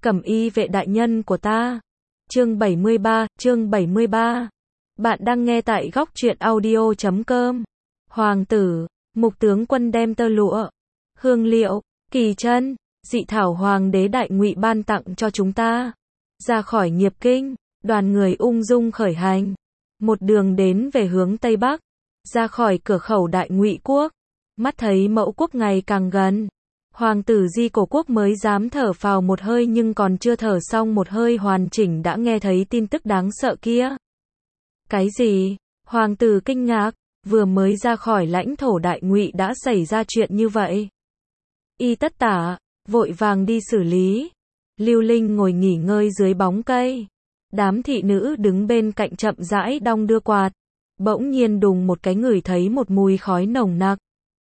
Cẩm y vệ đại nhân của ta. Chương 73. Bạn đang nghe tại góc truyện audio.com. Hoàng tử, Mục tướng quân đem tơ lụa, hương liệu, kỳ chân, dị thảo hoàng đế đại ngụy ban tặng cho chúng ta. Ra khỏi Nghiệp Kinh, đoàn người ung dung khởi hành, một đường đến về hướng Tây Bắc, ra khỏi cửa khẩu đại ngụy quốc, mắt thấy mẫu quốc ngày càng gần. Hoàng tử Di Cổ Quốc mới dám thở phào một hơi, nhưng còn chưa thở xong một hơi hoàn chỉnh đã nghe thấy tin tức đáng sợ kia. Cái gì? Hoàng tử kinh ngạc, vừa mới ra khỏi lãnh thổ đại ngụy đã xảy ra chuyện như vậy. Y tất tả, vội vàng đi xử lý. Lưu Linh ngồi nghỉ ngơi dưới bóng cây. Đám thị nữ đứng bên cạnh chậm rãi đong đưa quạt. Bỗng nhiên đùng một cái ngửi thấy một mùi khói nồng nặc.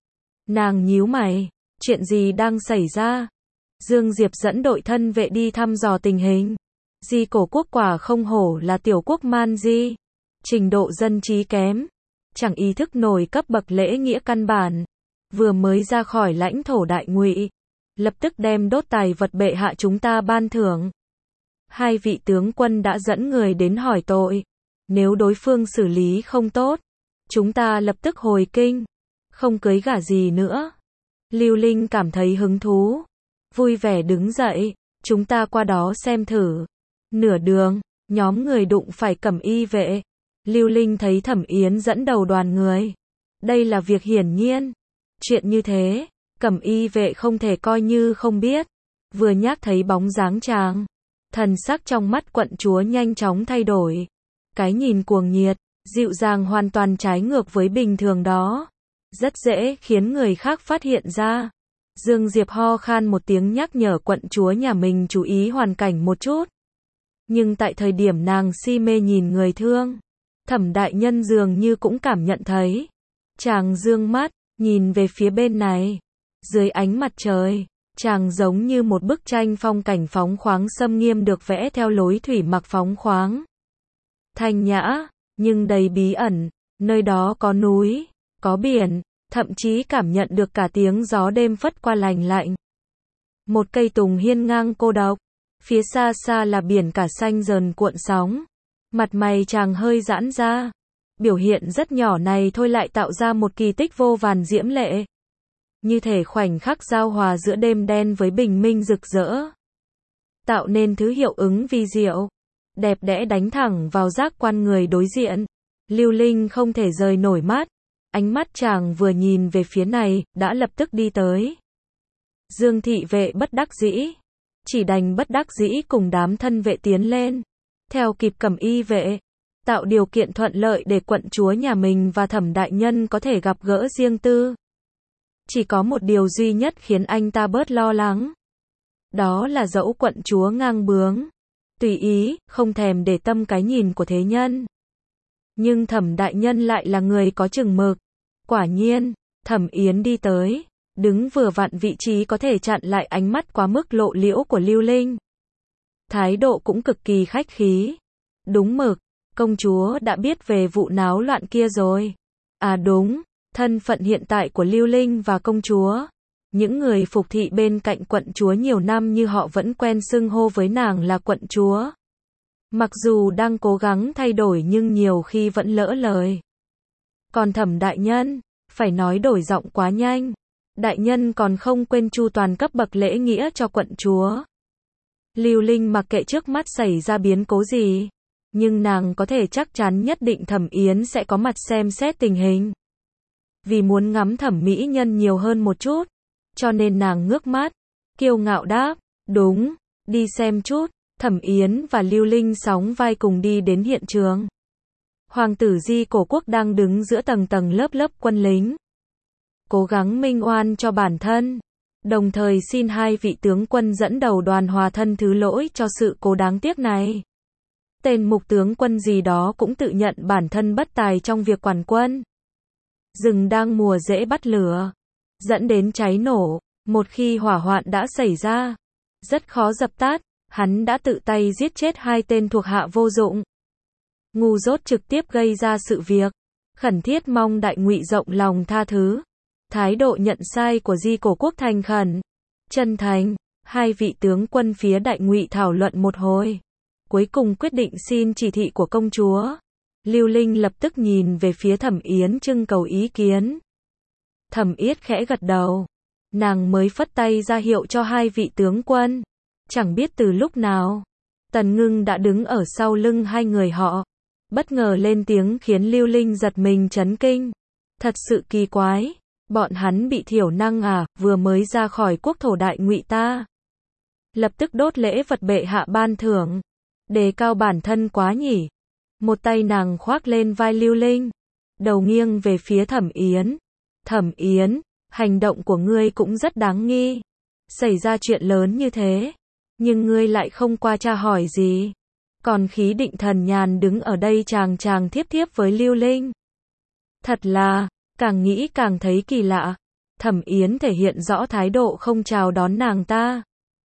Nàng nhíu mày. Chuyện gì đang xảy ra? Dương Diệp dẫn đội thân vệ đi thăm dò tình hình. Di Cổ Quốc quả không hổ là tiểu quốc man di. Trình độ dân trí kém. Chẳng ý thức nổi cấp bậc lễ nghĩa căn bản. Vừa mới ra khỏi lãnh thổ đại ngụy, lập tức đem đốt tài vật bệ hạ chúng ta ban thưởng. Hai vị tướng quân đã dẫn người đến hỏi tội. Nếu đối phương xử lý không tốt, chúng ta lập tức hồi kinh. Không cưới gả gì nữa. Lưu Linh cảm thấy hứng thú, vui vẻ đứng dậy, chúng ta qua đó xem thử. Nửa đường, nhóm người đụng phải Cẩm y vệ. Lưu Linh thấy Thẩm Yến dẫn đầu đoàn người. Đây là việc hiển nhiên. Chuyện như thế, Cẩm y vệ không thể coi như không biết. Vừa nhắc thấy bóng dáng chàng, thần sắc trong mắt quận chúa nhanh chóng thay đổi. Cái nhìn cuồng nhiệt, dịu dàng hoàn toàn trái ngược với bình thường đó. Rất dễ khiến người khác phát hiện ra. Dương Diệp ho khan một tiếng nhắc nhở quận chúa nhà mình chú ý hoàn cảnh một chút. Nhưng tại thời điểm nàng si mê nhìn người thương, Thẩm đại nhân dường như cũng cảm nhận thấy. Chàng dương mắt, nhìn về phía bên này. Dưới ánh mặt trời, chàng giống như một bức tranh phong cảnh phóng khoáng xâm nghiêm được vẽ theo lối thủy mặc phóng khoáng. Thanh nhã, nhưng đầy bí ẩn, nơi đó có núi, có biển, thậm chí cảm nhận được cả tiếng gió đêm phất qua lành lạnh. Một cây tùng hiên ngang cô độc, phía xa xa là biển cả xanh dờn cuộn sóng. Mặt mày chàng hơi giãn ra. Biểu hiện rất nhỏ này thôi lại tạo ra một kỳ tích vô vàn diễm lệ. Như thể khoảnh khắc giao hòa giữa đêm đen với bình minh rực rỡ. Tạo nên thứ hiệu ứng vi diệu, đẹp đẽ đánh thẳng vào giác quan người đối diện. Lưu Linh không thể rời nổi mắt. Ánh mắt chàng vừa nhìn về phía này, đã lập tức đi tới. Dương thị vệ bất đắc dĩ. Chỉ đành bất đắc dĩ cùng đám thân vệ tiến lên. Theo kịp Cẩm y vệ. Tạo điều kiện thuận lợi để quận chúa nhà mình và Thẩm đại nhân có thể gặp gỡ riêng tư. Chỉ có một điều duy nhất khiến anh ta bớt lo lắng. Đó là dẫu quận chúa ngang bướng, tùy ý, không thèm để tâm cái nhìn của thế nhân. Nhưng Thẩm đại nhân lại là người có chừng mực. Quả nhiên, Thẩm Yến đi tới, đứng vừa vặn vị trí có thể chặn lại ánh mắt quá mức lộ liễu của Lưu Linh. Thái độ cũng cực kỳ khách khí. Đúng mực, công chúa đã biết về vụ náo loạn kia rồi. À đúng, thân phận hiện tại của Lưu Linh và công chúa. Những người phục thị bên cạnh quận chúa nhiều năm như họ vẫn quen xưng hô với nàng là quận chúa. Mặc dù đang cố gắng thay đổi nhưng nhiều khi vẫn lỡ lời. Còn Thẩm đại nhân, phải nói đổi giọng quá nhanh. Đại nhân còn không quên chu toàn cấp bậc lễ nghĩa cho quận chúa. Lưu Linh mặc kệ trước mắt xảy ra biến cố gì. Nhưng nàng có thể chắc chắn nhất định Thẩm Yến sẽ có mặt xem xét tình hình. Vì muốn ngắm thẩm mỹ nhân nhiều hơn một chút. Cho nên nàng ngước mắt, kiêu ngạo đáp, đúng, đi xem chút. Thẩm Yến và Lưu Linh sóng vai cùng đi đến hiện trường. Hoàng tử Di Cổ Quốc đang đứng giữa tầng tầng lớp lớp quân lính. Cố gắng minh oan cho bản thân. Đồng thời xin hai vị tướng quân dẫn đầu đoàn hòa thân thứ lỗi cho sự cố đáng tiếc này. Tên mục tướng quân gì đó cũng tự nhận bản thân bất tài trong việc quản quân. Rừng đang mùa dễ bắt lửa, dẫn đến cháy nổ. Một khi hỏa hoạn đã xảy ra, rất khó dập tắt. Hắn đã tự tay giết chết hai tên thuộc hạ vô dụng. Ngu dốt trực tiếp gây ra sự việc. Khẩn thiết mong đại ngụy rộng lòng tha thứ. Thái độ nhận sai của Di Cổ Quốc thành khẩn, chân thành. Hai vị tướng quân phía Đại Ngụy thảo luận một hồi, cuối cùng quyết định xin chỉ thị của công chúa. Lưu Linh lập tức nhìn về phía Thẩm Yến trưng cầu ý kiến. Thẩm Yết khẽ gật đầu, nàng mới phất tay ra hiệu cho hai vị tướng quân. Chẳng biết từ lúc nào, Tần Ngưng đã đứng ở sau lưng hai người họ, bất ngờ lên tiếng khiến Lưu Linh giật mình chấn kinh. Thật sự kỳ quái, bọn hắn bị thiểu năng à, vừa mới ra khỏi quốc thổ Đại Ngụy ta. Lập tức đốt lễ vật bệ hạ ban thưởng, đề cao bản thân quá nhỉ. Một tay nàng khoác lên vai Lưu Linh, đầu nghiêng về phía Thẩm Yến. Thẩm Yến, hành động của ngươi cũng rất đáng nghi. Xảy ra chuyện lớn như thế, nhưng ngươi lại không qua tra hỏi gì. Còn khí định thần nhàn đứng ở đây chàng chàng thiếp thiếp với Lưu Linh. Thật là, càng nghĩ càng thấy kỳ lạ. Thẩm Yến thể hiện rõ thái độ không chào đón nàng ta.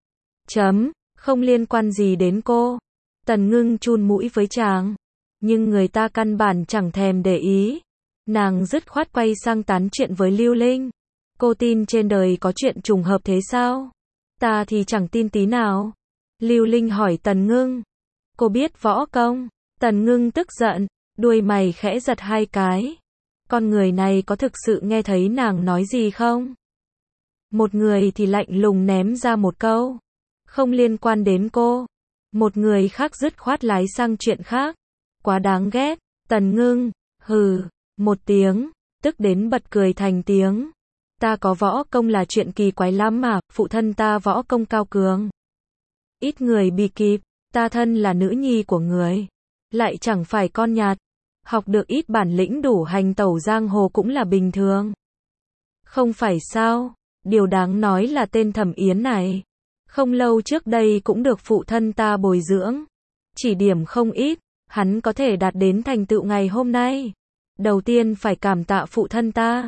Không liên quan gì đến cô. Tần Ngưng chun mũi với chàng, nhưng người ta căn bản chẳng thèm để ý. Nàng dứt khoát quay sang tán chuyện với Lưu Linh. Cô tin trên đời có chuyện trùng hợp thế sao? Ta thì chẳng tin tí nào. Lưu Linh hỏi Tần Ngưng. Cô biết võ công? Tần Ngưng tức giận, đuôi mày khẽ giật hai cái. Con người này có thực sự nghe thấy nàng nói gì không? Một người thì lạnh lùng ném ra một câu. Không liên quan đến cô. Một người khác dứt khoát lái sang chuyện khác. Quá đáng ghét. Tần Ngưng, hừ, một tiếng, tức đến bật cười thành tiếng. Ta có võ công là chuyện kỳ quái lắm mà, phụ thân ta võ công cao cường. Ít người bị kịp, ta thân là nữ nhi của người. Lại chẳng phải con nhạt. Học được ít bản lĩnh đủ hành tẩu giang hồ cũng là bình thường. Không phải sao, điều đáng nói là tên Thẩm Yến này. Không lâu trước đây cũng được phụ thân ta bồi dưỡng. Chỉ điểm không ít, hắn có thể đạt đến thành tựu ngày hôm nay. Đầu tiên phải cảm tạ phụ thân ta.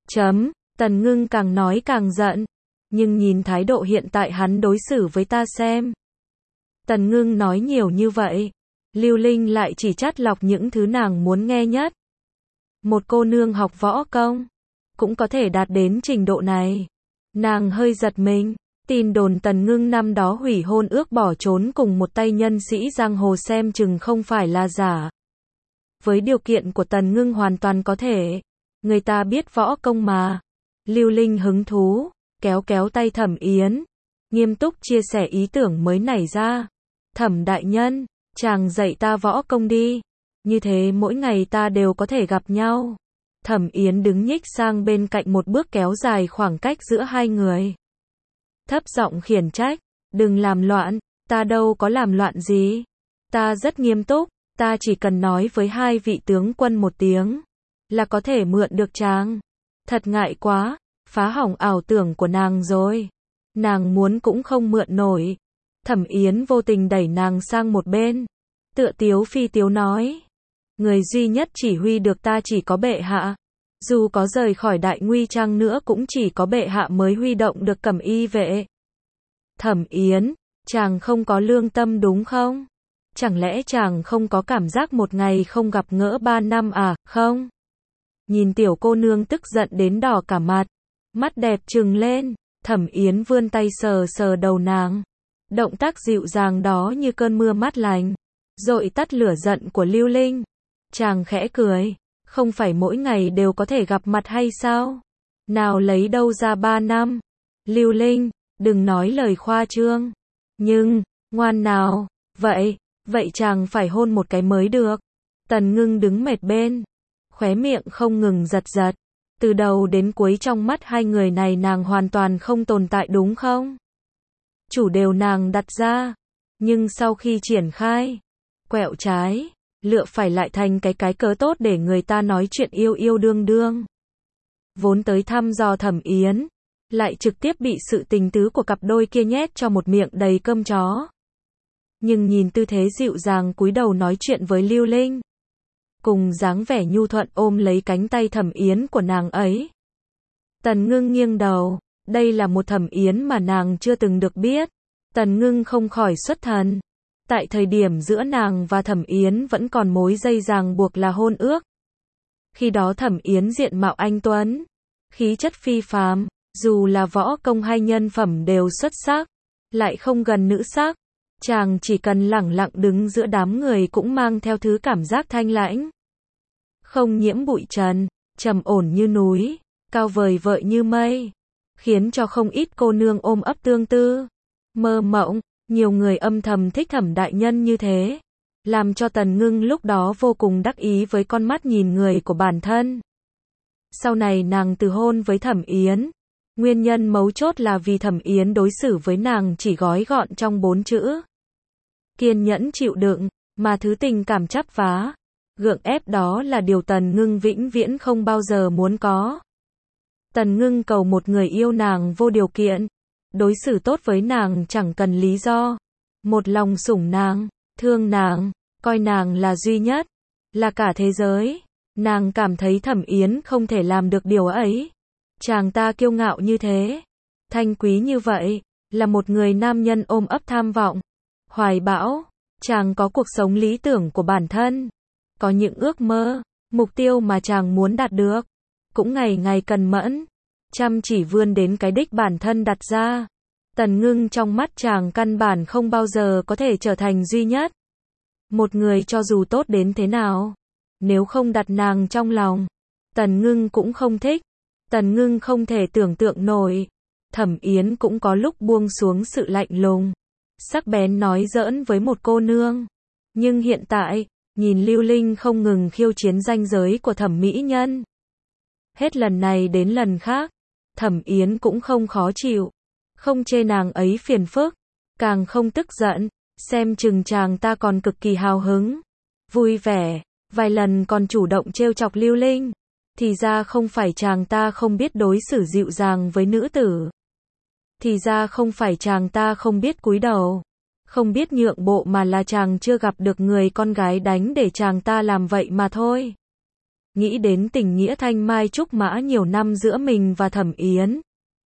Tần Ngưng càng nói càng giận. Nhưng nhìn thái độ hiện tại hắn đối xử với ta xem. Tần Ngưng nói nhiều như vậy. Lưu Linh lại chỉ chắt lọc những thứ nàng muốn nghe nhất. Một cô nương học võ công, cũng có thể đạt đến trình độ này. Nàng hơi giật mình. Tin đồn Tần Ngưng năm đó hủy hôn ước bỏ trốn cùng một tay nhân sĩ giang hồ xem chừng không phải là giả. Với điều kiện của Tần Ngưng hoàn toàn có thể. Người ta biết võ công mà. Lưu Linh hứng thú, kéo kéo tay Thẩm Yến. Nghiêm túc chia sẻ ý tưởng mới nảy ra. Thẩm đại nhân, chàng dạy ta võ công đi. Như thế mỗi ngày ta đều có thể gặp nhau. Thẩm Yến đứng nhích sang bên cạnh một bước kéo dài khoảng cách giữa hai người. Thấp giọng khiển trách, đừng làm loạn, ta đâu có làm loạn gì. Ta rất nghiêm túc, ta chỉ cần nói với hai vị tướng quân một tiếng, là có thể mượn được chàng. Thật ngại quá, phá hỏng ảo tưởng của nàng rồi. Nàng muốn cũng không mượn nổi. Thẩm Yến vô tình đẩy nàng sang một bên. Tựa tiếu phi tiếu nói. Người duy nhất chỉ huy được ta chỉ có bệ hạ. Dù có rời khỏi Đại Nguy chăng nữa cũng chỉ có bệ hạ mới huy động được Cẩm Y vệ. Thẩm Yến, chàng không có lương tâm đúng không? Chẳng lẽ chàng không có cảm giác một ngày không gặp gỡ 3 năm à, không? Nhìn tiểu cô nương tức giận đến đỏ cả mặt. Mắt đẹp trừng lên, Thẩm Yến vươn tay sờ sờ đầu nàng. Động tác dịu dàng đó như cơn mưa mát lành, dội tắt lửa giận của Lưu Linh. Chàng khẽ cười. Không phải mỗi ngày đều có thể gặp mặt hay sao? Nào lấy đâu ra 3 năm? Lưu Linh, đừng nói lời khoa trương. Nhưng, ngoan nào, vậy chàng phải hôn một cái mới được. Tần Ngưng đứng mệt bên, khóe miệng không ngừng giật giật. Từ đầu đến cuối trong mắt hai người này nàng hoàn toàn không tồn tại đúng không? Chủ đều nàng đặt ra, nhưng sau khi triển khai, quẹo trái, lựa phải lại thành cái cớ tốt để người ta nói chuyện yêu yêu đương đương. Vốn tới thăm dò Thẩm Yến, lại trực tiếp bị sự tình tứ của cặp đôi kia nhét cho một miệng đầy cơm chó. Nhưng nhìn tư thế dịu dàng cúi đầu nói chuyện với Lưu Linh, cùng dáng vẻ nhu thuận ôm lấy cánh tay Thẩm Yến của nàng ấy. Tần Ngưng nghiêng đầu, đây là một Thẩm Yến mà nàng chưa từng được biết. Tần Ngưng không khỏi xuất thần. Tại thời điểm giữa nàng và Thẩm Yến vẫn còn mối dây ràng buộc là hôn ước. Khi đó Thẩm Yến diện mạo anh tuấn, khí chất phi phàm, dù là võ công hay nhân phẩm đều xuất sắc. lại không gần nữ sắc. Chàng chỉ cần lẳng lặng đứng giữa đám người cũng mang theo thứ cảm giác thanh lãnh. Không nhiễm bụi trần, trầm ổn như núi, cao vời vợi như mây, khiến cho không ít cô nương ôm ấp tương tư, mơ mộng. Nhiều người âm thầm thích Thẩm đại nhân như thế, làm cho Tần Ngưng lúc đó vô cùng đắc ý với con mắt nhìn người của bản thân. Sau này nàng từ hôn với Thẩm Yến, nguyên nhân mấu chốt là vì Thẩm Yến đối xử với nàng chỉ gói gọn trong 4 chữ: kiên nhẫn chịu đựng, mà thứ tình cảm chắp vá, gượng ép đó là điều Tần Ngưng vĩnh viễn không bao giờ muốn có. Tần Ngưng cầu một người yêu nàng vô điều kiện, đối xử tốt với nàng chẳng cần lý do, một lòng sủng nàng, thương nàng, coi nàng là duy nhất, là cả thế giới. Nàng cảm thấy Thẩm Yến không thể làm được điều ấy. Chàng ta kiêu ngạo như thế, thanh quý như vậy, là một người nam nhân ôm ấp tham vọng, hoài bão. Chàng có cuộc sống lý tưởng của bản thân, có những ước mơ, mục tiêu mà chàng muốn đạt được, cũng ngày ngày cần mẫn, chăm chỉ vươn đến cái đích bản thân đặt ra. Tần Ngưng trong mắt chàng căn bản không bao giờ có thể trở thành duy nhất. Một người cho dù tốt đến thế nào, nếu không đặt nàng trong lòng, Tần Ngưng cũng không thích. Tần Ngưng không thể tưởng tượng nổi. Thẩm Yến cũng có lúc buông xuống sự lạnh lùng, sắc bén nói giỡn với một cô nương. Nhưng hiện tại, nhìn Lưu Linh không ngừng khiêu chiến ranh giới của thẩm mỹ nhân. Hết lần này đến lần khác, Thẩm Yến cũng không khó chịu, không chê nàng ấy phiền phức, càng không tức giận, xem chừng chàng ta còn cực kỳ hào hứng, vui vẻ, vài lần còn chủ động trêu chọc Lưu Linh. Thì ra không phải chàng ta không biết đối xử dịu dàng với nữ tử. Thì ra không phải chàng ta không biết cúi đầu, không biết nhượng bộ, mà là chàng chưa gặp được người con gái đánh để chàng ta làm vậy mà thôi. Nghĩ đến tình nghĩa thanh mai trúc mã nhiều năm giữa mình và Thẩm Yến.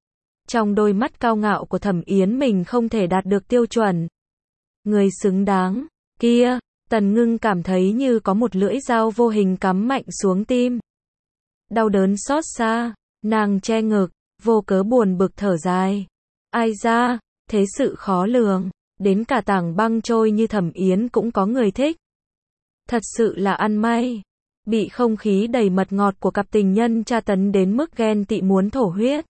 Trong đôi mắt cao ngạo của Thẩm Yến mình không thể đạt được tiêu chuẩn. Người xứng đáng, kia, Tần Ngưng cảm thấy như có một lưỡi dao vô hình cắm mạnh xuống tim. Đau đớn xót xa, nàng che ngực, vô cớ buồn bực thở dài. Ai ra, thế sự khó lường, đến cả tảng băng trôi như Thẩm Yến cũng có người thích. Thật sự là ăn may, bị không khí đầy mật ngọt của cặp tình nhân tra tấn đến mức ghen tị muốn thổ huyết.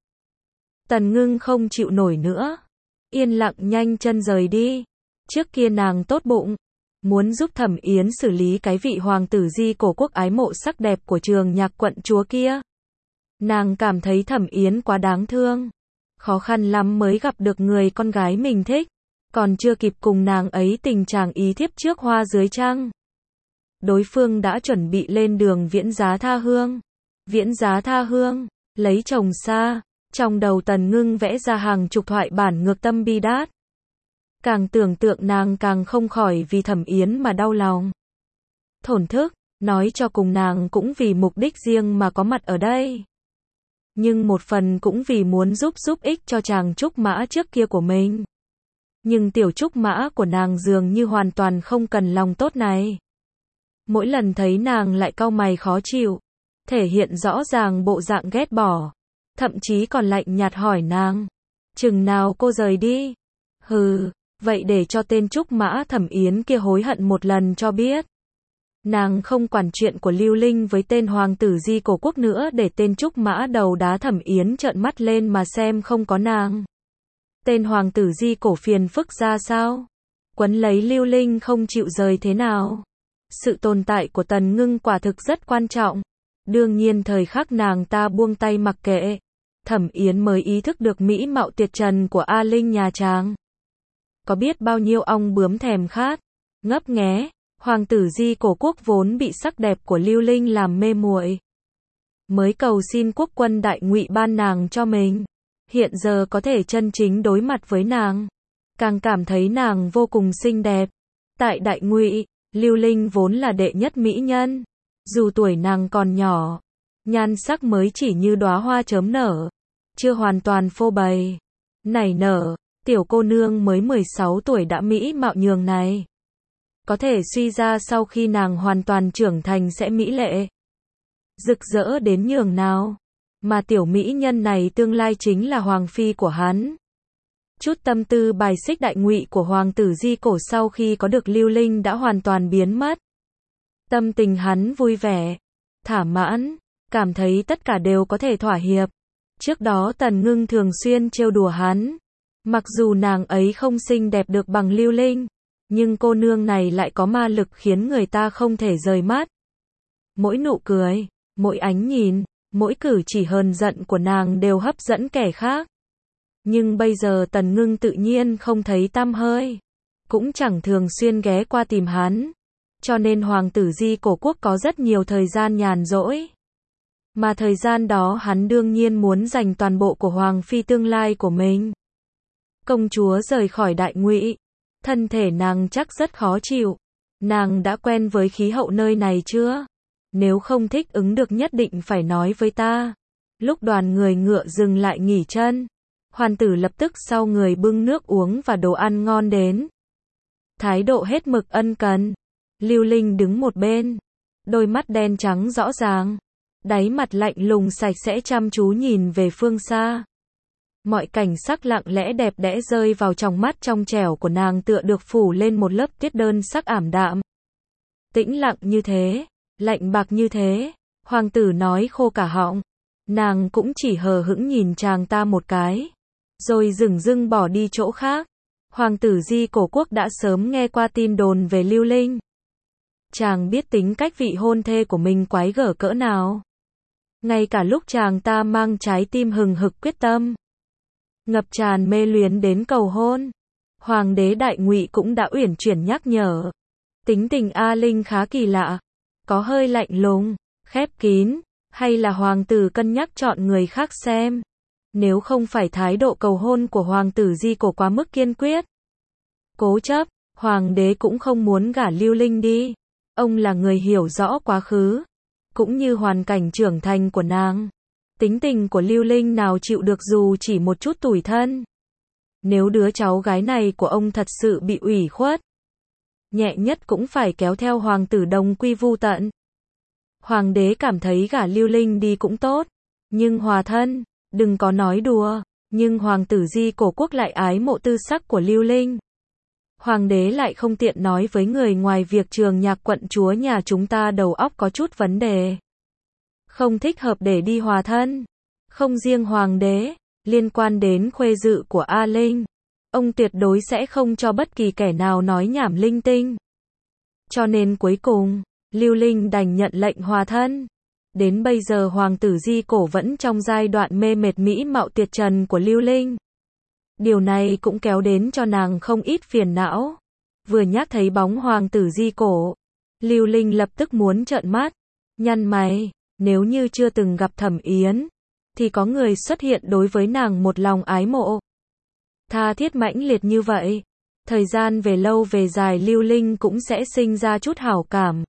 Tần Ngưng không chịu nổi nữa, yên lặng nhanh chân rời đi. Trước kia nàng tốt bụng, muốn giúp Thẩm Yến xử lý cái vị hoàng tử di cổ quốc ái mộ sắc đẹp của Trường Nhạc quận chúa kia. Nàng cảm thấy Thẩm Yến quá đáng thương, khó khăn lắm mới gặp được người con gái mình thích, còn chưa kịp cùng nàng ấy tình chàng ý thiếp trước hoa dưới trăng. Đối phương đã chuẩn bị lên đường viễn giá tha hương. Viễn giá tha hương, lấy chồng xa, trong đầu Tần Ngưng vẽ ra hàng chục thoại bản ngược tâm bi đát. Càng tưởng tượng nàng càng không khỏi vì Thẩm Yến mà đau lòng. Thổn thức, nói cho cùng nàng cũng vì mục đích riêng mà có mặt ở đây. Nhưng một phần cũng vì muốn giúp ích cho chàng trúc mã trước kia của mình. Nhưng tiểu trúc mã của nàng dường như hoàn toàn không cần lòng tốt này. Mỗi lần thấy nàng lại cau mày khó chịu, thể hiện rõ ràng bộ dạng ghét bỏ, thậm chí còn lạnh nhạt hỏi nàng, chừng nào cô rời đi? Hừ, vậy để cho tên trúc mã Thẩm Yến kia hối hận một lần cho biết. Nàng không quản chuyện của Lưu Linh với tên hoàng tử di cổ quốc nữa, để tên trúc mã đầu đá Thẩm Yến trợn mắt lên mà xem không có nàng. Tên hoàng tử di cổ phiền phức ra sao? Quấn lấy Lưu Linh không chịu rời thế nào? Sự tồn tại của Tần Ngưng quả thực rất quan trọng. Đương nhiên thời khắc nàng ta buông tay mặc kệ, Thẩm Yến mới ý thức được mỹ mạo tuyệt trần của A Linh nhà chàng. Có biết bao nhiêu ong bướm thèm khát, ngấp nghé, hoàng tử di cổ quốc vốn bị sắc đẹp của Lưu Linh làm mê muội, mới cầu xin quốc quân Đại Ngụy ban nàng cho mình. Hiện giờ có thể chân chính đối mặt với nàng, càng cảm thấy nàng vô cùng xinh đẹp. Tại Đại Ngụy, Lưu Linh vốn là đệ nhất mỹ nhân, dù tuổi nàng còn nhỏ, nhan sắc mới chỉ như đóa hoa chớm nở, chưa hoàn toàn phô bày, nảy nở. Tiểu cô nương mới 16 tuổi đã mỹ mạo nhường này, có thể suy ra sau khi nàng hoàn toàn trưởng thành sẽ mỹ lệ, rực rỡ đến nhường nào. Mà tiểu mỹ nhân này tương lai chính là hoàng phi của hắn. Chút tâm tư bài xích đại ngụy của hoàng tử Di Cổ sau khi có được Lưu Linh đã hoàn toàn biến mất. Tâm tình hắn vui vẻ, thỏa mãn, cảm thấy tất cả đều có thể thỏa hiệp. Trước đó Tần Ngưng thường xuyên trêu đùa hắn. Mặc dù nàng ấy không xinh đẹp được bằng Lưu Linh, nhưng cô nương này lại có ma lực khiến người ta không thể rời mắt. Mỗi nụ cười, mỗi ánh nhìn, mỗi cử chỉ hờn giận của nàng đều hấp dẫn kẻ khác. Nhưng bây giờ Tần Ngưng tự nhiên không thấy tăm hơi, cũng chẳng thường xuyên ghé qua tìm hắn, cho nên hoàng tử Di Cổ Quốc có rất nhiều thời gian nhàn rỗi. Mà thời gian đó hắn đương nhiên muốn dành toàn bộ của hoàng phi tương lai của mình. Công chúa rời khỏi đại ngụy, thân thể nàng chắc rất khó chịu. Nàng đã quen với khí hậu nơi này chưa? Nếu không thích ứng được nhất định phải nói với ta. Lúc đoàn người ngựa dừng lại nghỉ chân, hoàng tử lập tức sau người bưng nước uống và đồ ăn ngon đến. Thái độ hết mực ân cần. Lưu Linh đứng một bên, đôi mắt đen trắng rõ ràng, đáy mặt lạnh lùng sạch sẽ chăm chú nhìn về phương xa. Mọi cảnh sắc lặng lẽ đẹp đẽ rơi vào trong mắt trong trẻo của nàng tựa được phủ lên một lớp tuyết đơn sắc ảm đạm. Tĩnh lặng như thế, lạnh bạc như thế, hoàng tử nói khô cả họng. Nàng cũng chỉ hờ hững nhìn chàng ta một cái, rồi dửng dưng bỏ đi chỗ khác. Hoàng tử Di Cổ Quốc đã sớm nghe qua tin đồn về Lưu Linh. Chàng biết tính cách vị hôn thê của mình quái gở cỡ nào. Ngay cả lúc chàng ta mang trái tim hừng hực quyết tâm, ngập tràn mê luyến đến cầu hôn, hoàng đế đại ngụy cũng đã uyển chuyển nhắc nhở. Tính tình A Linh khá kỳ lạ, có hơi lạnh lùng, khép kín, hay là hoàng tử cân nhắc chọn người khác xem. Nếu không phải thái độ cầu hôn của hoàng tử Di Cổ quá mức kiên quyết, cố chấp, hoàng đế cũng không muốn gả Lưu Linh đi. Ông là người hiểu rõ quá khứ, cũng như hoàn cảnh trưởng thành của nàng. Tính tình của Lưu Linh nào chịu được dù chỉ một chút tủi thân. Nếu đứa cháu gái này của ông thật sự bị ủy khuất, nhẹ nhất cũng phải kéo theo hoàng tử đồng quy vu tận. Hoàng đế cảm thấy gả Lưu Linh đi cũng tốt, nhưng hòa thân, đừng có nói đùa. Nhưng hoàng tử Di Cổ Quốc lại ái mộ tư sắc của Lưu Linh. Hoàng đế lại không tiện nói với người ngoài việc trường nhạc quận chúa nhà chúng ta đầu óc có chút vấn đề, không thích hợp để đi hòa thân. Không riêng hoàng đế, liên quan đến khuê dự của A Linh, ông tuyệt đối sẽ không cho bất kỳ kẻ nào nói nhảm linh tinh. Cho nên cuối cùng, Lưu Linh đành nhận lệnh hòa thân. Đến bây giờ hoàng tử Di Cổ vẫn trong giai đoạn mê mệt mỹ mạo tuyệt trần của Lưu Linh. Điều này cũng kéo đến cho nàng không ít phiền não. Vừa nhắc thấy bóng hoàng tử Di Cổ, Lưu Linh lập tức muốn trợn mắt, nhăn mày. Nếu như chưa từng gặp Thẩm Yến, thì có người xuất hiện đối với nàng một lòng ái mộ, tha thiết mãnh liệt như vậy, thời gian về lâu về dài Lưu Linh cũng sẽ sinh ra chút hảo cảm.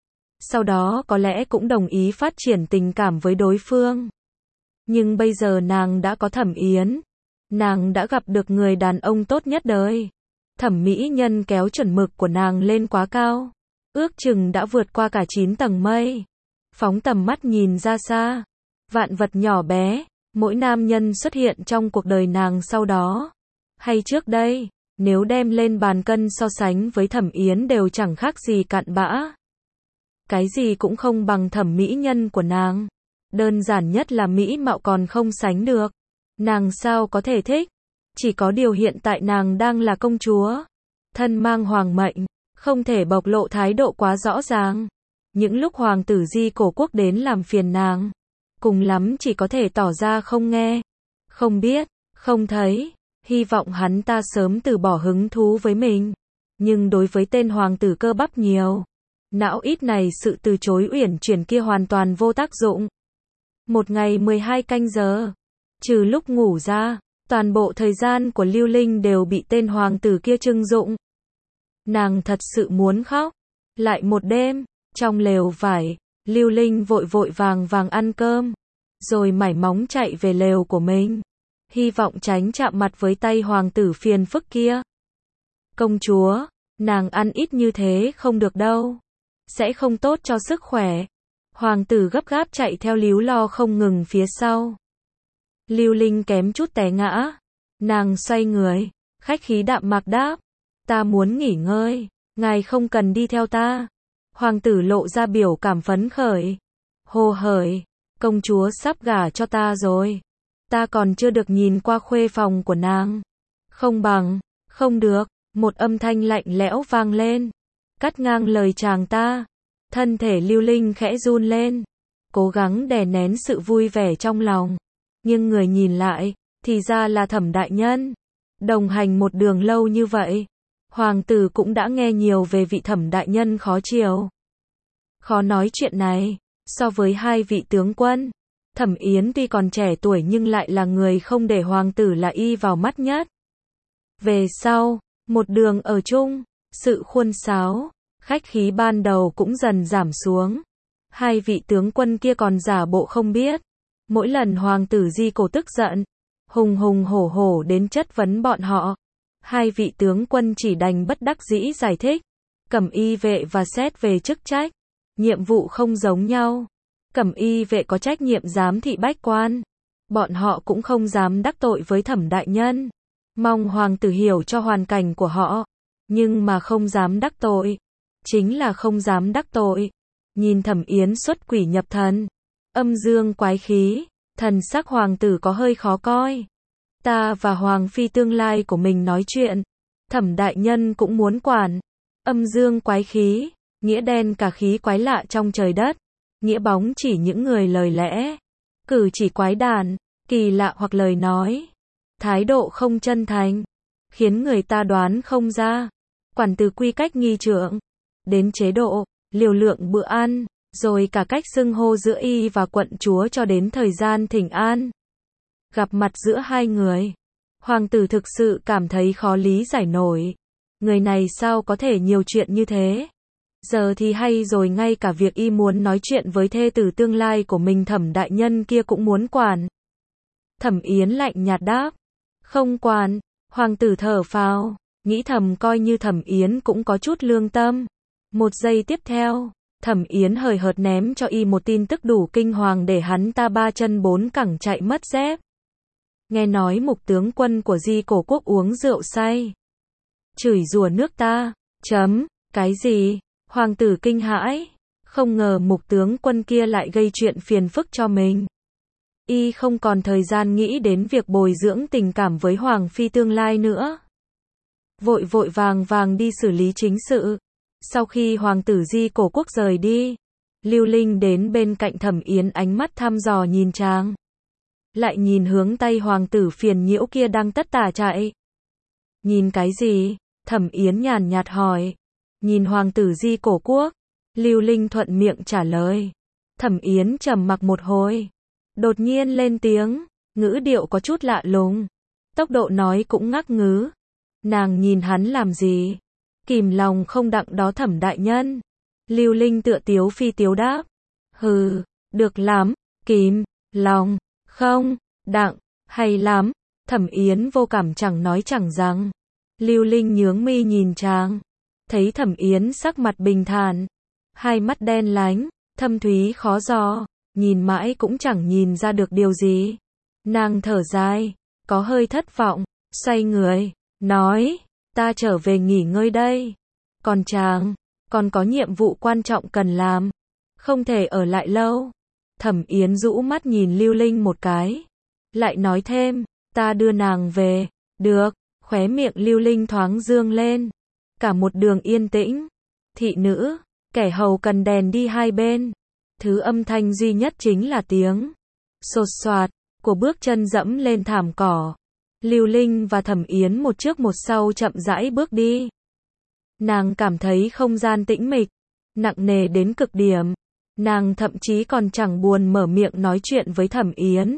Sau đó có lẽ cũng đồng ý phát triển tình cảm với đối phương. Nhưng bây giờ nàng đã có Thẩm Yến, nàng đã gặp được người đàn ông tốt nhất đời. Thẩm mỹ nhân kéo chuẩn mực của nàng lên quá cao, ước chừng đã vượt qua cả 9 tầng mây. Phóng tầm mắt nhìn ra xa, vạn vật nhỏ bé, mỗi nam nhân xuất hiện trong cuộc đời nàng sau đó, hay trước đây, nếu đem lên bàn cân so sánh với Thẩm Yến đều chẳng khác gì cặn bã. Cái gì cũng không bằng thẩm mỹ nhân của nàng. Đơn giản nhất là mỹ mạo còn không sánh được. Nàng sao có thể thích? Chỉ có điều hiện tại nàng đang là công chúa, thân mang hoàng mệnh, không thể bộc lộ thái độ quá rõ ràng. Những lúc hoàng tử Di Cổ Quốc đến làm phiền nàng, cùng lắm chỉ có thể tỏ ra không nghe, không biết, không thấy, hy vọng hắn ta sớm từ bỏ hứng thú với mình. Nhưng đối với tên hoàng tử cơ bắp nhiều, não ít này sự từ chối uyển chuyển kia hoàn toàn vô tác dụng. Một ngày 12 canh giờ, trừ lúc ngủ ra, toàn bộ thời gian của Lưu Linh đều bị tên hoàng tử kia trưng dụng. Nàng thật sự muốn khóc. Lại một đêm, trong lều vải, Lưu Linh vội vội vàng vàng ăn cơm, rồi mải móng chạy về lều của mình, hy vọng tránh chạm mặt với tay hoàng tử phiền phức kia. Công chúa, nàng ăn ít như thế không được đâu, sẽ không tốt cho sức khỏe. Hoàng tử gấp gáp chạy theo líu lo không ngừng phía sau. Lưu Linh kém chút té ngã. Nàng xoay người, khách khí đạm mạc đáp. Ta muốn nghỉ ngơi, ngài không cần đi theo ta. Hoàng tử lộ ra biểu cảm phấn khởi. Hồ hởi, công chúa sắp gả cho ta rồi. Ta còn chưa được nhìn qua khuê phòng của nàng. Không bằng, không được, một âm thanh lạnh lẽo vang lên. Cắt ngang lời chàng ta. Thân thể Lưu Linh khẽ run lên. Cố gắng đè nén sự vui vẻ trong lòng. Nhưng người nhìn lại, thì ra là Thẩm đại nhân. Đồng hành một đường lâu như vậy. Hoàng tử cũng đã nghe nhiều về vị Thẩm đại nhân khó chiều. Khó nói chuyện này. So với hai vị tướng quân, Thẩm Yến tuy còn trẻ tuổi nhưng lại là người không để hoàng tử là y vào mắt nhất. Về sau, một đường ở chung, sự khuôn sáo, khách khí ban đầu cũng dần giảm xuống. Hai vị tướng quân kia còn giả bộ không biết. Mỗi lần hoàng tử Di Cổ tức giận, hùng hùng hổ hổ đến chất vấn bọn họ. Hai vị tướng quân chỉ đành bất đắc dĩ giải thích. Cẩm y vệ và xét về chức trách, nhiệm vụ không giống nhau. Cẩm y vệ có trách nhiệm giám thị bách quan. Bọn họ cũng không dám đắc tội với Thẩm đại nhân. Mong hoàng tử hiểu cho hoàn cảnh của họ. Nhưng mà không dám đắc tội. Chính là không dám đắc tội. Nhìn Thẩm Yến xuất quỷ nhập thần. Âm dương quái khí. Thần sắc hoàng tử có hơi khó coi. Ta và hoàng phi tương lai của mình nói chuyện. Thẩm đại nhân cũng muốn quản. Âm dương quái khí. Nghĩa đen cả khí quái lạ trong trời đất. Nghĩa bóng chỉ những người lời lẽ. Cử chỉ quái đản, kỳ lạ hoặc lời nói. Thái độ không chân thành. Khiến người ta đoán không ra. Quản từ quy cách nghi trượng. Đến chế độ, liều lượng bữa ăn. Rồi cả cách xưng hô giữa y và quận chúa cho đến thời gian thỉnh an. Gặp mặt giữa hai người. Hoàng tử thực sự cảm thấy khó lý giải nổi. Người này sao có thể nhiều chuyện như thế? Giờ thì hay rồi, ngay cả việc y muốn nói chuyện với thê tử tương lai của mình Thẩm đại nhân kia cũng muốn quản. Thẩm Yến lạnh nhạt đáp. Không quản. Hoàng tử thở phào, nghĩ thầm coi như Thẩm Yến cũng có chút lương tâm. Một giây tiếp theo, Thẩm Yến hời hợt ném cho y một tin tức đủ kinh hoàng để hắn ta ba chân bốn cẳng chạy mất dép. Nghe nói Mục tướng quân của Di Cổ quốc uống rượu say. Chửi rủa nước ta. Cái gì? Hoàng tử kinh hãi. Không ngờ Mục tướng quân kia lại gây chuyện phiền phức cho mình. Y không còn thời gian nghĩ đến việc bồi dưỡng tình cảm với hoàng phi tương lai nữa. Vội vội vàng đi xử lý chính sự. Sau khi hoàng tử Di Cổ quốc rời đi, Lưu Linh đến bên cạnh Thẩm Yến, ánh mắt thăm dò nhìn chàng. Lại nhìn hướng tay hoàng tử phiền nhiễu kia đang tất tả chạy. Nhìn cái gì? Thẩm Yến nhàn nhạt hỏi. Nhìn hoàng tử Di Cổ quốc. Lưu Linh thuận miệng trả lời. Thẩm Yến trầm mặc một hồi. Đột nhiên lên tiếng. Ngữ điệu có chút lạ lùng. Tốc độ nói cũng ngắc ngứ. Nàng nhìn hắn làm gì? Kìm lòng không đặng đó Thẩm đại nhân. Lưu Linh tựa tiếu phi tiếu đáp. Hừ, được lắm. Kìm lòng không đặng, hay lắm. Thẩm Yến vô cảm chẳng nói chẳng rằng. Lưu Linh nhướng mi nhìn chàng. Thấy Thẩm Yến sắc mặt bình thản, hai mắt đen lánh, thâm thúy khó dò, nhìn mãi cũng chẳng nhìn ra được điều gì. Nàng thở dài, có hơi thất vọng, xoay người, nói, ta trở về nghỉ ngơi đây. Còn chàng, còn có nhiệm vụ quan trọng cần làm, không thể ở lại lâu. Thẩm Yến rũ mắt nhìn Lưu Linh một cái, lại nói thêm, ta đưa nàng về. Được. Khóe miệng Lưu Linh thoáng dương lên. Cả một đường yên tĩnh. Thị nữ, kẻ hầu cần đèn đi hai bên. Thứ âm thanh duy nhất chính là tiếng xột xoạt của bước chân dẫm lên thảm cỏ. Lưu Linh và Thẩm Yến một trước một sau chậm rãi bước đi. Nàng cảm thấy không gian tĩnh mịch, nặng nề đến cực điểm. Nàng thậm chí còn chẳng buồn mở miệng nói chuyện với Thẩm Yến.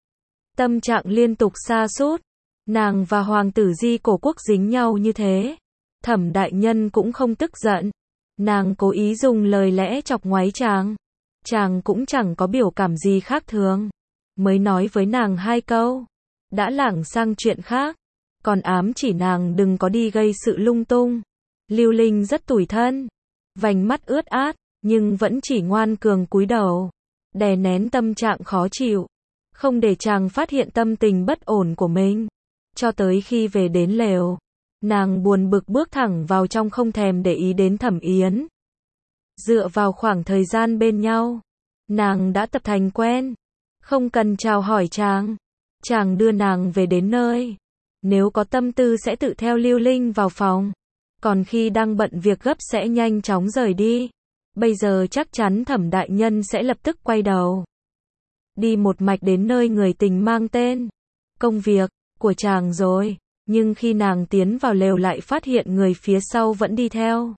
Tâm trạng liên tục sa sút. Nàng và hoàng tử Di Cổ quốc dính nhau như thế. Thẩm đại nhân cũng không tức giận. Nàng cố ý dùng lời lẽ chọc ngoáy chàng. Chàng cũng chẳng có biểu cảm gì khác thường. Mới nói với nàng hai câu. Đã lảng sang chuyện khác. Còn ám chỉ nàng đừng có đi gây sự lung tung. Lưu Linh rất tủi thân. Vành mắt ướt át, nhưng vẫn chỉ ngoan cường cúi đầu. Đè nén tâm trạng khó chịu. Không để chàng phát hiện tâm tình bất ổn của mình. cho tới khi về đến lều. Nàng buồn bực bước thẳng vào trong không thèm để ý đến Thẩm Yến. Dựa vào khoảng thời gian bên nhau, nàng đã tập thành quen, không cần chào hỏi chàng. Chàng đưa nàng về đến nơi. Nếu có tâm tư sẽ tự theo Lưu Linh vào phòng. Còn khi đang bận việc gấp sẽ nhanh chóng rời đi. Bây giờ chắc chắn Thẩm đại nhân sẽ lập tức quay đầu. Đi một mạch đến nơi người tình mang tên. Công việc của chàng rồi. Nhưng khi nàng tiến vào lều lại phát hiện người phía sau vẫn đi theo.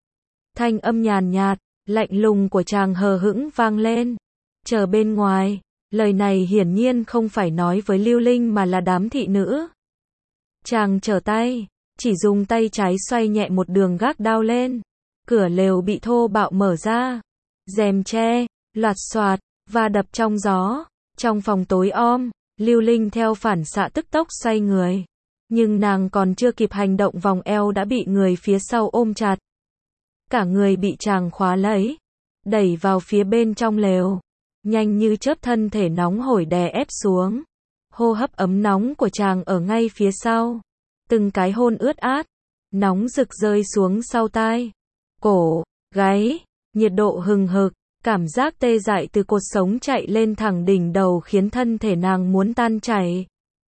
Thanh âm nhàn nhạt, lạnh lùng của chàng hờ hững vang lên. Chờ bên ngoài. Lời này hiển nhiên không phải nói với Lưu Linh mà là đám thị nữ. Chàng trở tay, chỉ dùng tay trái xoay nhẹ một đường gác đao lên. Cửa lều bị thô bạo mở ra. Rèm tre, loạt xoạt, và đập trong gió. Trong phòng tối om, Lưu Linh theo phản xạ tức tốc xoay người. Nhưng nàng còn chưa kịp hành động vòng eo đã bị người phía sau ôm chặt. Cả người bị chàng khóa lấy, đẩy vào phía bên trong lều. Nhanh như chớp thân thể nóng hổi đè ép xuống. Hô hấp ấm nóng của chàng ở ngay phía sau. Từng cái hôn ướt át, nóng rực rơi xuống sau tai, cổ, gáy, nhiệt độ hừng hực, cảm giác tê dại từ cột sống chạy lên thẳng đỉnh đầu khiến thân thể nàng muốn tan chảy.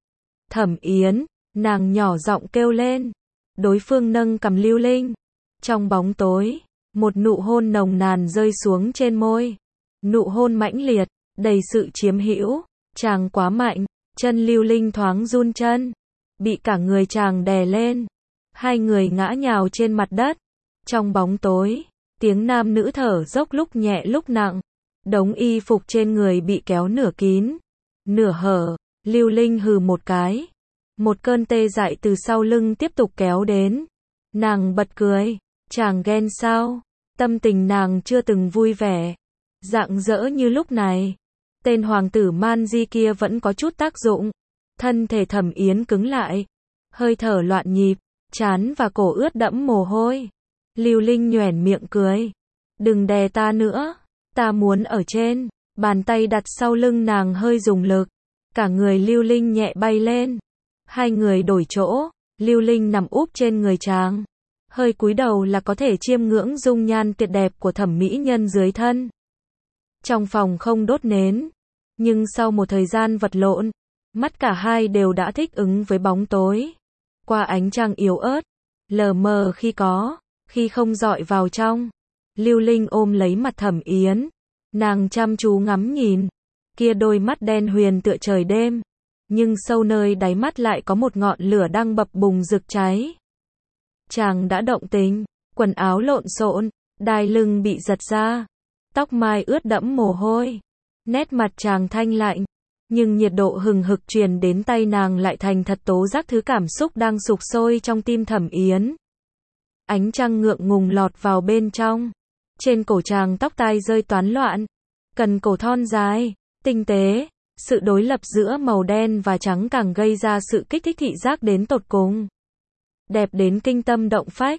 Thẩm Yến, nàng nhỏ giọng kêu lên. Đối phương nâng cằm Lưu Linh. Trong bóng tối, một nụ hôn nồng nàn rơi xuống trên môi. Nụ hôn mãnh liệt, đầy sự chiếm hữu. Chàng quá mạnh, chân Lưu Linh thoáng run chân, bị cả người chàng đè lên. Hai người ngã nhào trên mặt đất. Trong bóng tối, tiếng nam nữ thở dốc lúc nhẹ lúc nặng. Đống y phục trên người bị kéo nửa kín, nửa hở. Lưu Linh hừ một cái. Một cơn tê dại từ sau lưng tiếp tục kéo đến. Nàng bật cười. Chàng ghen sao? Tâm tình nàng chưa từng vui vẻ, rạng rỡ như lúc này. Tên hoàng tử man di kia vẫn có chút tác dụng. Thân thể Thẩm Yến cứng lại, hơi thở loạn nhịp, trán và cổ ướt đẫm mồ hôi. Lưu Linh nhoẻn miệng cười. Đừng đè ta nữa, ta muốn ở trên. Bàn tay đặt sau lưng nàng hơi dùng lực. Cả người Lưu Linh nhẹ bay lên. Hai người đổi chỗ, Lưu Linh nằm úp trên người chàng. Hơi cúi đầu là có thể chiêm ngưỡng dung nhan tuyệt đẹp của thẩm mỹ nhân dưới thân. Trong phòng không đốt nến, nhưng sau một thời gian vật lộn, mắt cả hai đều đã thích ứng với bóng tối. Qua ánh trăng yếu ớt, lờ mờ khi có, khi không dọi vào trong. Lưu Linh ôm lấy mặt Thẩm Yến, nàng chăm chú ngắm nhìn, kia đôi mắt đen huyền tựa trời đêm, nhưng sâu nơi đáy mắt lại có một ngọn lửa đang bập bùng rực cháy. Chàng đã động tình, quần áo lộn xộn, đai lưng bị giật ra, tóc mai ướt đẫm mồ hôi. Nét mặt chàng thanh lạnh, nhưng nhiệt độ hừng hực truyền đến tay nàng lại thành thật tố giác thứ cảm xúc đang sục sôi trong tim Thẩm Yến. Ánh trăng ngượng ngùng lọt vào bên trong. Trên cổ chàng tóc tai rơi toán loạn, cần cổ thon dài, tinh tế. Sự đối lập giữa màu đen và trắng càng gây ra sự kích thích thị giác đến tột cùng. Đẹp đến kinh tâm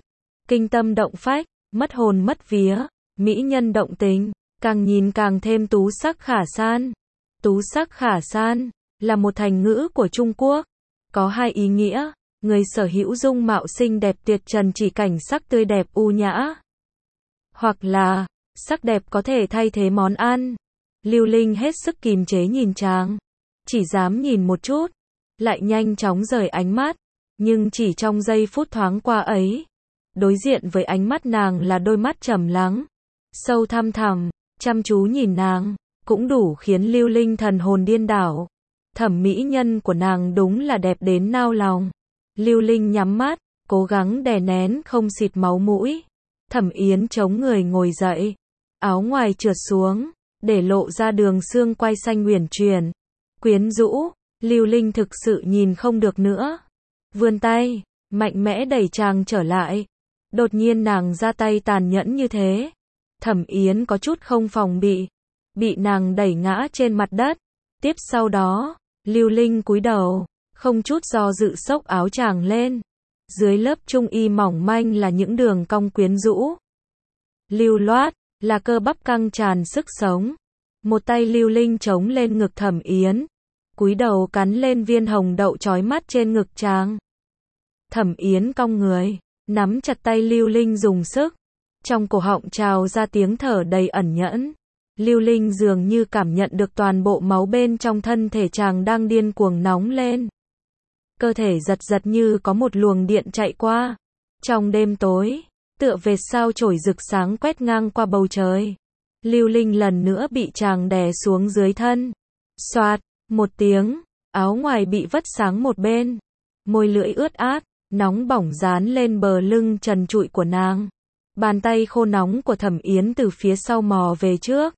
động phách, mất hồn mất vía, mỹ nhân động tình, càng nhìn càng thêm tú sắc khả san. Tú sắc khả san là một thành ngữ của Trung Quốc, có hai ý nghĩa: người sở hữu dung mạo xinh đẹp tuyệt trần chỉ cảnh sắc tươi đẹp u nhã, hoặc là sắc đẹp có thể thay thế món ăn. Lưu Linh hết sức kìm chế nhìn chàng, chỉ dám nhìn một chút, lại nhanh chóng rời ánh mắt. Nhưng chỉ trong giây phút thoáng qua ấy, đối diện với ánh mắt nàng là đôi mắt trầm lắng, sâu thăm thẳm, chăm chú nhìn nàng, cũng đủ khiến Lưu Linh thần hồn điên đảo. Thẩm mỹ nhân của nàng đúng là đẹp đến nao lòng. Lưu Linh nhắm mắt, cố gắng đè nén không xịt máu mũi. Thẩm Yến chống người ngồi dậy, áo ngoài trượt xuống, để lộ ra đường xương quai xanh uyển chuyển, quyến rũ. Lưu Linh thực sự nhìn không được nữa, vươn tay, mạnh mẽ đẩy chàng trở lại. Đột nhiên nàng ra tay tàn nhẫn như thế. Thẩm Yến có chút không phòng bị nàng đẩy ngã trên mặt đất. Tiếp sau đó, Lưu Linh cúi đầu, không chút do dự xốc áo chàng lên. Dưới lớp trung y mỏng manh là những đường cong quyến rũ, lưu loát, là cơ bắp căng tràn sức sống. Một tay Lưu Linh chống lên ngực Thẩm Yến, cúi đầu cắn lên viên hồng đậu chói mắt trên ngực chàng. Thẩm Yến cong người, nắm chặt tay Lưu Linh dùng sức, trong cổ họng trào ra tiếng thở đầy ẩn nhẫn. Lưu Linh dường như cảm nhận được toàn bộ máu bên trong thân thể chàng đang điên cuồng nóng lên. Cơ thể giật giật như có một luồng điện chạy qua. Trong đêm tối, tựa vệt sao chổi rực sáng quét ngang qua bầu trời. Lưu Linh lần nữa bị chàng đè xuống dưới thân. Xoạt, một tiếng, áo ngoài bị vất sáng một bên. Môi lưỡi ướt át, nóng bỏng dán lên bờ lưng trần trụi của nàng. Bàn tay khô nóng của Thẩm Yến từ phía sau mò về trước,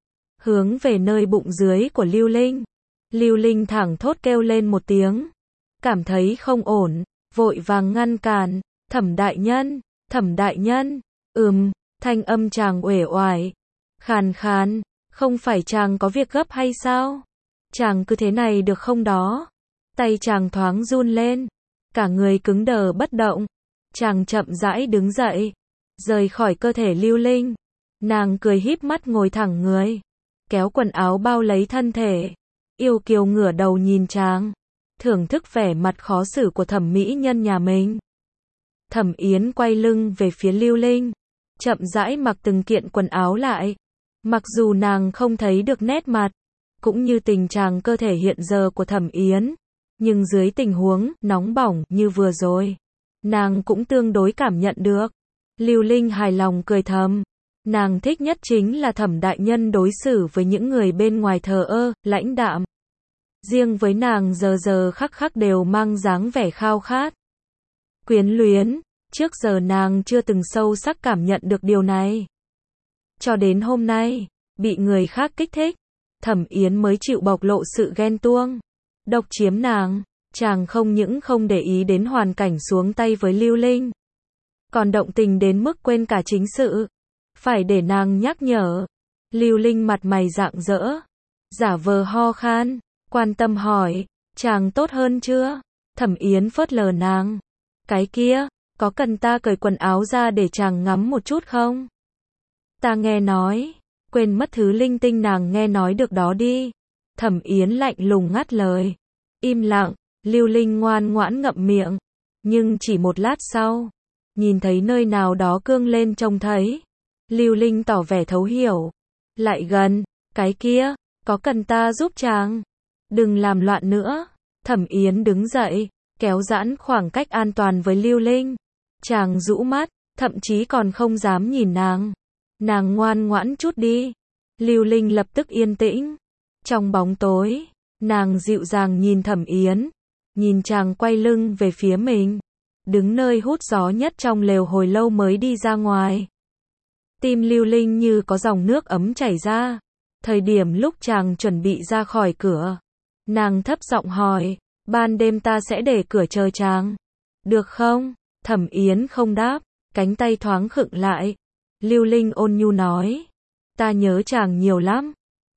hướng về nơi bụng dưới của Lưu Linh. Lưu Linh thẳng thốt kêu lên một tiếng, cảm thấy không ổn, vội vàng ngăn cản. Thẩm đại nhân, Thẩm đại nhân. Thanh âm chàng uể oải, khàn khàn, không phải chàng có việc gấp hay sao? Chàng cứ thế này được không đó? Tay chàng thoáng run lên, cả người cứng đờ bất động. Chàng chậm rãi đứng dậy, rời khỏi cơ thể Lưu Linh. Nàng cười híp mắt ngồi thẳng người, kéo quần áo bao lấy thân thể, yêu kiều ngửa đầu nhìn chàng, thưởng thức vẻ mặt khó xử của thẩm mỹ nhân nhà mình. Thẩm Yến quay lưng về phía Lưu Linh, chậm rãi mặc từng kiện quần áo lại. Mặc dù nàng không thấy được nét mặt, cũng như tình trạng cơ thể hiện giờ của Thẩm Yến, nhưng dưới tình huống nóng bỏng như vừa rồi, nàng cũng tương đối cảm nhận được. Lưu Linh hài lòng cười thầm, nàng thích nhất chính là Thẩm đại nhân đối xử với những người bên ngoài thờ ơ, lãnh đạm. Riêng với nàng giờ giờ khắc khắc đều mang dáng vẻ khao khát, quyến luyến. Trước giờ nàng chưa từng sâu sắc cảm nhận được điều này. Cho đến hôm nay, bị người khác kích thích, Thẩm Yến mới chịu bộc lộ sự ghen tuông, độc chiếm nàng. Chàng không những không để ý đến hoàn cảnh xuống tay với Lưu Linh, còn động tình đến mức quên cả chính sự. Phải để nàng nhắc nhở. Lưu Linh mặt mày rạng rỡ, giả vờ ho khan, quan tâm hỏi, chàng tốt hơn chưa? Thẩm Yến phớt lờ nàng. Cái kia, có cần ta cởi quần áo ra để chàng ngắm một chút không? Ta nghe nói, quên mất thứ linh tinh nàng nghe nói được đó đi. Thẩm Yến lạnh lùng ngắt lời. Im lặng, Lưu Linh ngoan ngoãn ngậm miệng. Nhưng chỉ một lát sau, nhìn thấy nơi nào đó cương lên trông thấy. Lưu Linh tỏ vẻ thấu hiểu. Lại gần, cái kia, có cần ta giúp chàng? Đừng làm loạn nữa. Thẩm Yến đứng dậy, kéo giãn khoảng cách an toàn với Lưu Linh. Chàng rũ mắt, thậm chí còn không dám nhìn nàng. Nàng ngoan ngoãn chút đi. Lưu Linh lập tức yên tĩnh. Trong bóng tối, nàng dịu dàng nhìn Thẩm Yến, nhìn chàng quay lưng về phía mình, đứng nơi hút gió nhất trong lều hồi lâu mới đi ra ngoài. Tim Lưu Linh như có dòng nước ấm chảy ra. Thời điểm lúc chàng chuẩn bị ra khỏi cửa, nàng thấp giọng hỏi, ban đêm ta sẽ để cửa chờ chàng, được không? Thẩm Yến không đáp, cánh tay thoáng khựng lại. Lưu Linh ôn nhu nói, ta nhớ chàng nhiều lắm.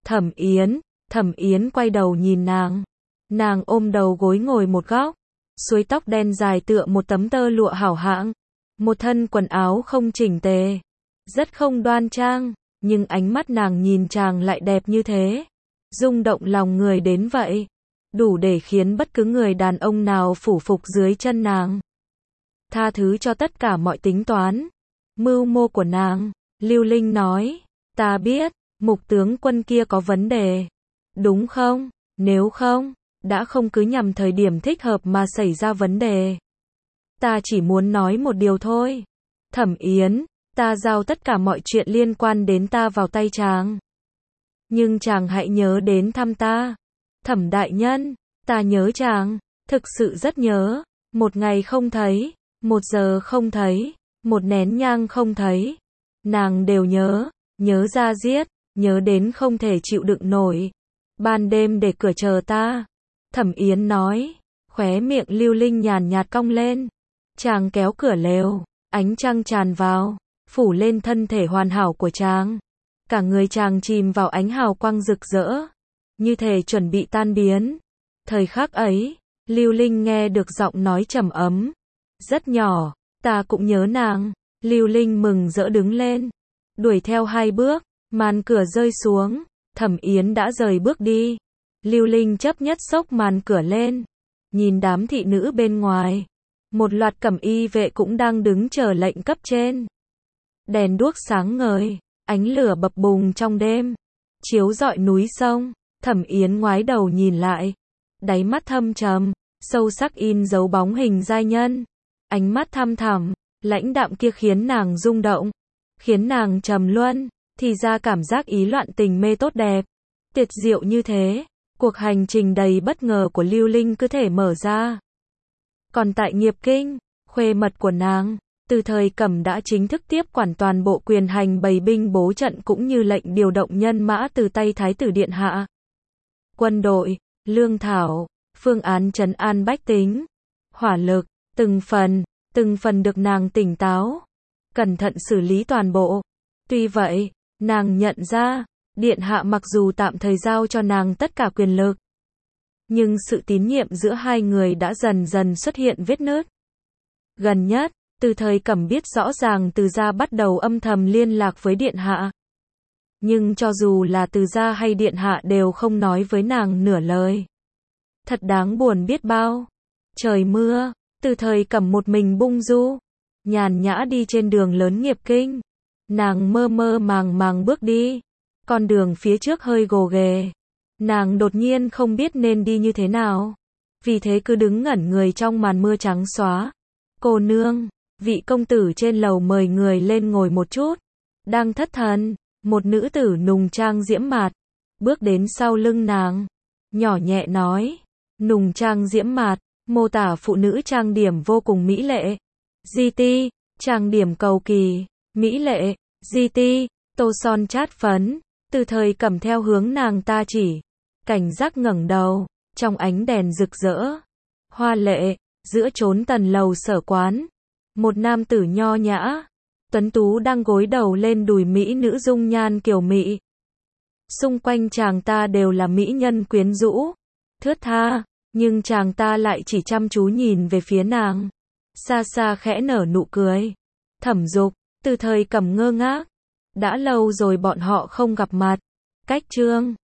Thẩm Yến quay đầu nhìn nàng. Nàng ôm đầu gối ngồi một góc, xuôi tóc đen dài tựa một tấm tơ lụa hảo hạng, một thân quần áo không chỉnh tề, rất không đoan trang, nhưng ánh mắt nàng nhìn chàng lại đẹp như thế, rung động lòng người đến vậy, đủ để khiến bất cứ người đàn ông nào phủ phục dưới chân nàng. Tha thứ cho tất cả mọi tính toán, mưu mô của nàng. Lưu Linh nói, ta biết, Mục tướng quân kia có vấn đề, đúng không? Nếu không, đã không cứ nhằm thời điểm thích hợp mà xảy ra vấn đề. Ta chỉ muốn nói một điều thôi. Thẩm Yến, ta giao tất cả mọi chuyện liên quan đến ta vào tay chàng. Nhưng chàng hãy nhớ đến thăm ta. Thẩm đại nhân, ta nhớ chàng, thực sự rất nhớ. Một ngày không thấy, một giờ không thấy, một nén nhang không thấy. Nàng đều nhớ, nhớ ra giết, nhớ đến không thể chịu đựng nổi. Ban đêm để cửa chờ ta. Thẩm Yến nói, khóe miệng Lưu Linh nhàn nhạt cong lên. Chàng kéo cửa lều, ánh trăng tràn vào, phủ lên thân thể hoàn hảo của chàng. Cả người chàng chìm vào ánh hào quang rực rỡ, như thể chuẩn bị tan biến. Thời khắc ấy, Lưu Linh nghe được giọng nói trầm ấm, rất nhỏ, ta cũng nhớ nàng. Lưu Linh mừng rỡ đứng lên, đuổi theo 2 bước, màn cửa rơi xuống, Thẩm Yến đã rời bước đi. Lưu Linh chấp nhất xốc màn cửa lên, nhìn đám thị nữ bên ngoài. Một loạt cẩm y vệ cũng đang đứng chờ lệnh cấp trên. Đèn đuốc sáng ngời, ánh lửa bập bùng trong đêm, chiếu rọi núi sông. Thẩm Yến ngoái đầu nhìn lại, đáy mắt thâm trầm, sâu sắc in dấu bóng hình giai nhân. Ánh mắt thăm thẳm, lãnh đạm kia khiến nàng rung động, khiến nàng trầm luân. Thì ra cảm giác ý loạn tình mê tốt đẹp, tuyệt diệu như thế. Cuộc hành trình đầy bất ngờ của Lưu Linh cứ thể mở ra. Còn tại Nghiệp Kinh, khuê mật của nàng, Từ Thời Cẩm đã chính thức tiếp quản toàn bộ quyền hành bày binh bố trận cũng như lệnh điều động nhân mã từ tay Thái tử Điện Hạ. Quân đội, lương thảo, phương án trấn an bách tính, hỏa lực, từng phần được nàng tỉnh táo, cẩn thận xử lý toàn bộ. Tuy vậy, nàng nhận ra, Điện Hạ mặc dù tạm thời giao cho nàng tất cả quyền lực, nhưng sự tín nhiệm giữa hai người đã dần dần xuất hiện vết nứt. Gần nhất, Từ Thời Cẩm biết rõ ràng Từ gia bắt đầu âm thầm liên lạc với Điện Hạ. Nhưng cho dù là Từ gia hay Điện Hạ đều không nói với nàng nửa lời. Thật đáng buồn biết bao. Trời mưa, Từ Thời Cẩm một mình bung du, nhàn nhã đi trên đường lớn Nghiệp Kinh. Nàng mơ mơ màng màng bước đi, con đường phía trước hơi gồ ghề. Nàng đột nhiên không biết nên đi như thế nào, vì thế cứ đứng ngẩn người trong màn mưa trắng xóa. Cô nương, vị công tử trên lầu mời người lên ngồi một chút. Đang thất thần, một nữ tử nùng trang diễm mạt bước đến sau lưng nàng, nhỏ nhẹ nói. Nùng trang diễm mạt, mô tả phụ nữ trang điểm vô cùng mỹ lệ. Di ti, trang điểm cầu kỳ, mỹ lệ. Di ti, tô son chát phấn. Từ Thời Cẩm theo hướng nàng ta chỉ, cảnh giác ngẩng đầu, trong ánh đèn rực rỡ, hoa lệ, giữa chốn tần lầu sở quán, một nam tử nho nhã, tuấn tú đang gối đầu lên đùi mỹ nữ dung nhan kiều mị. Xung quanh chàng ta đều là mỹ nhân quyến rũ, thướt tha, nhưng chàng ta lại chỉ chăm chú nhìn về phía nàng, xa xa khẽ nở nụ cười. Thẩm Dục, Từ Thời Cẩm ngơ ngác. Đã lâu rồi bọn họ không gặp mặt. Cách Trương